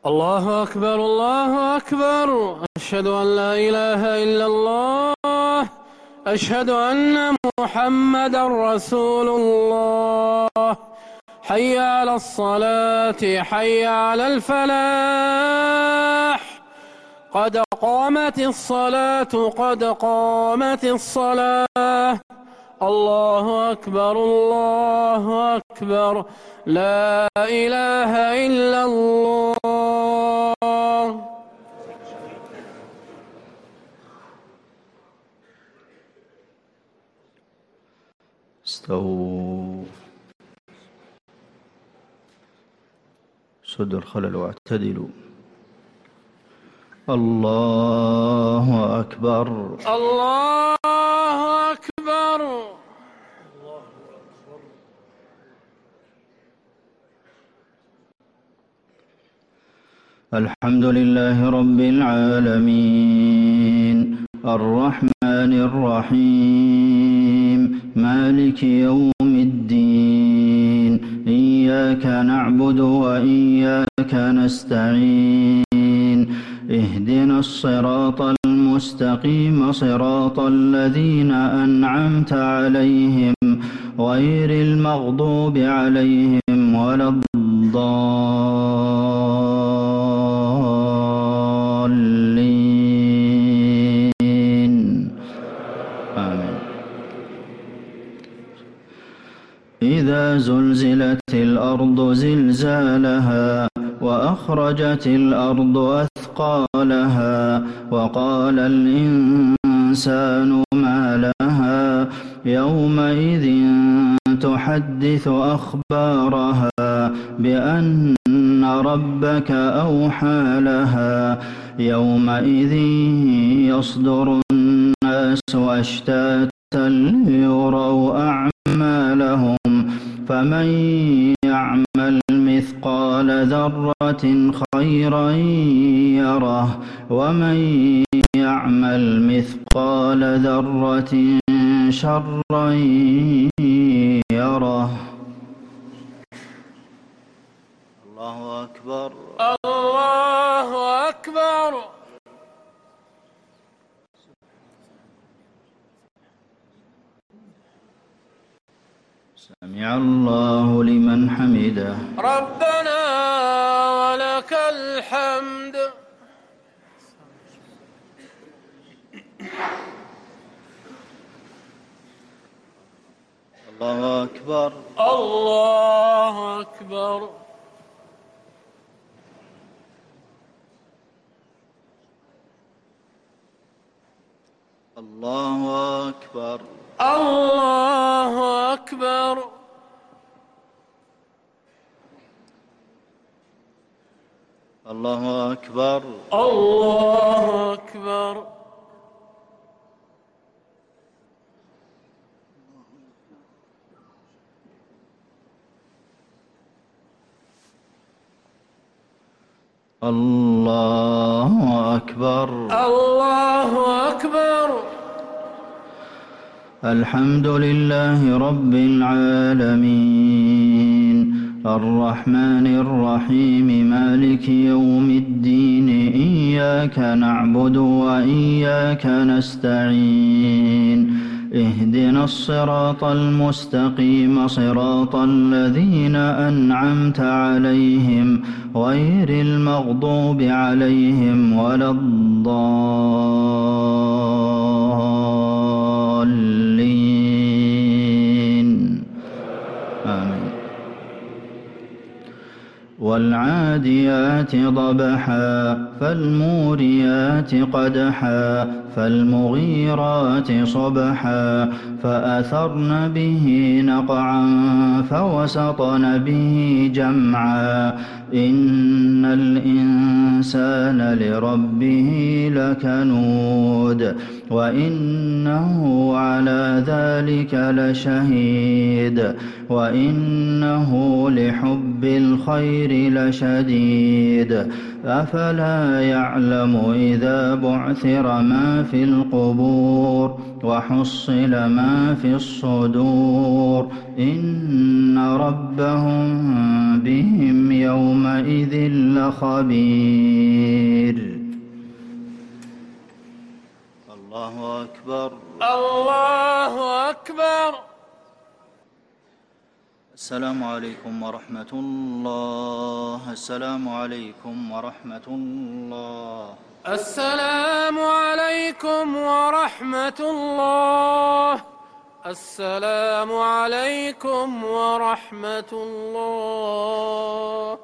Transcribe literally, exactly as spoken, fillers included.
الله أكبر الله أكبر. أشهد أن لا إله إلا الله. أشهد أن محمدا رسول الله. حي على الصلاة حي على الفلاح. قد قامت الصلاة قد قامت الصلاة. الله أكبر الله أكبر. لا إله إلا الله. استووا سدوا الخلل واعتدلوا. الله أكبر الله أكبر. الحمد لله رب العالمين الرحمن الرحيم مالك يوم الدين. إياك نعبد وإياك نستعين. اهدنا الصراط المستقيم صراط الذين أنعمت عليهم غير المغضوب عليهم ولا الضالين. آمين. إذا زلزلت الأرض زلزالها وأخرجت الأرض أثقالها وقال الإنسان ما لها يومئذ تحدث أخبارها بأن ربك أوحى لها. يومئذ يصدر الناس أشتاتا ليروا أعمالهم فمن يعمل مثقال ذرة خيرا يره ومن يعمل مثقال ذرة شرا يره. الله أكبر الله أكبر. سمع الله لمن حمده. ربنا ولك الحمد. الله أكبر الله أكبر. الله أكبر الله أكبر. الله أكبر الله أكبر. الله أكبر الله أكبر. الحمد لله رب العالمين الرحمن الرحيم مالك يوم الدين. إياك نعبد وإياك نستعين. اهدنا الصراط المستقيم صراط الذين أنعمت عليهم غير المغضوب عليهم ولا الضالين. آمين. والعاديات ضبحا فالموريات قدحا فالمغيرات صبحا فأثرن به نقعا فوسطن به جمعا. إن الإنسان لربه لكنود وإنه على ذلك لشهيد. وإنه لحب الخير لشديد أفلا يعلم إذا بعثر ما في القبور وحصل ما في الصدور إن ربهم بهم يومئذ لخبير. الله أكبر. الله أكبر. السلام عليكم ورحمة الله. السلام عليكم ورحمة الله. السلام عليكم ورحمة الله. السلام عليكم ورحمة الله.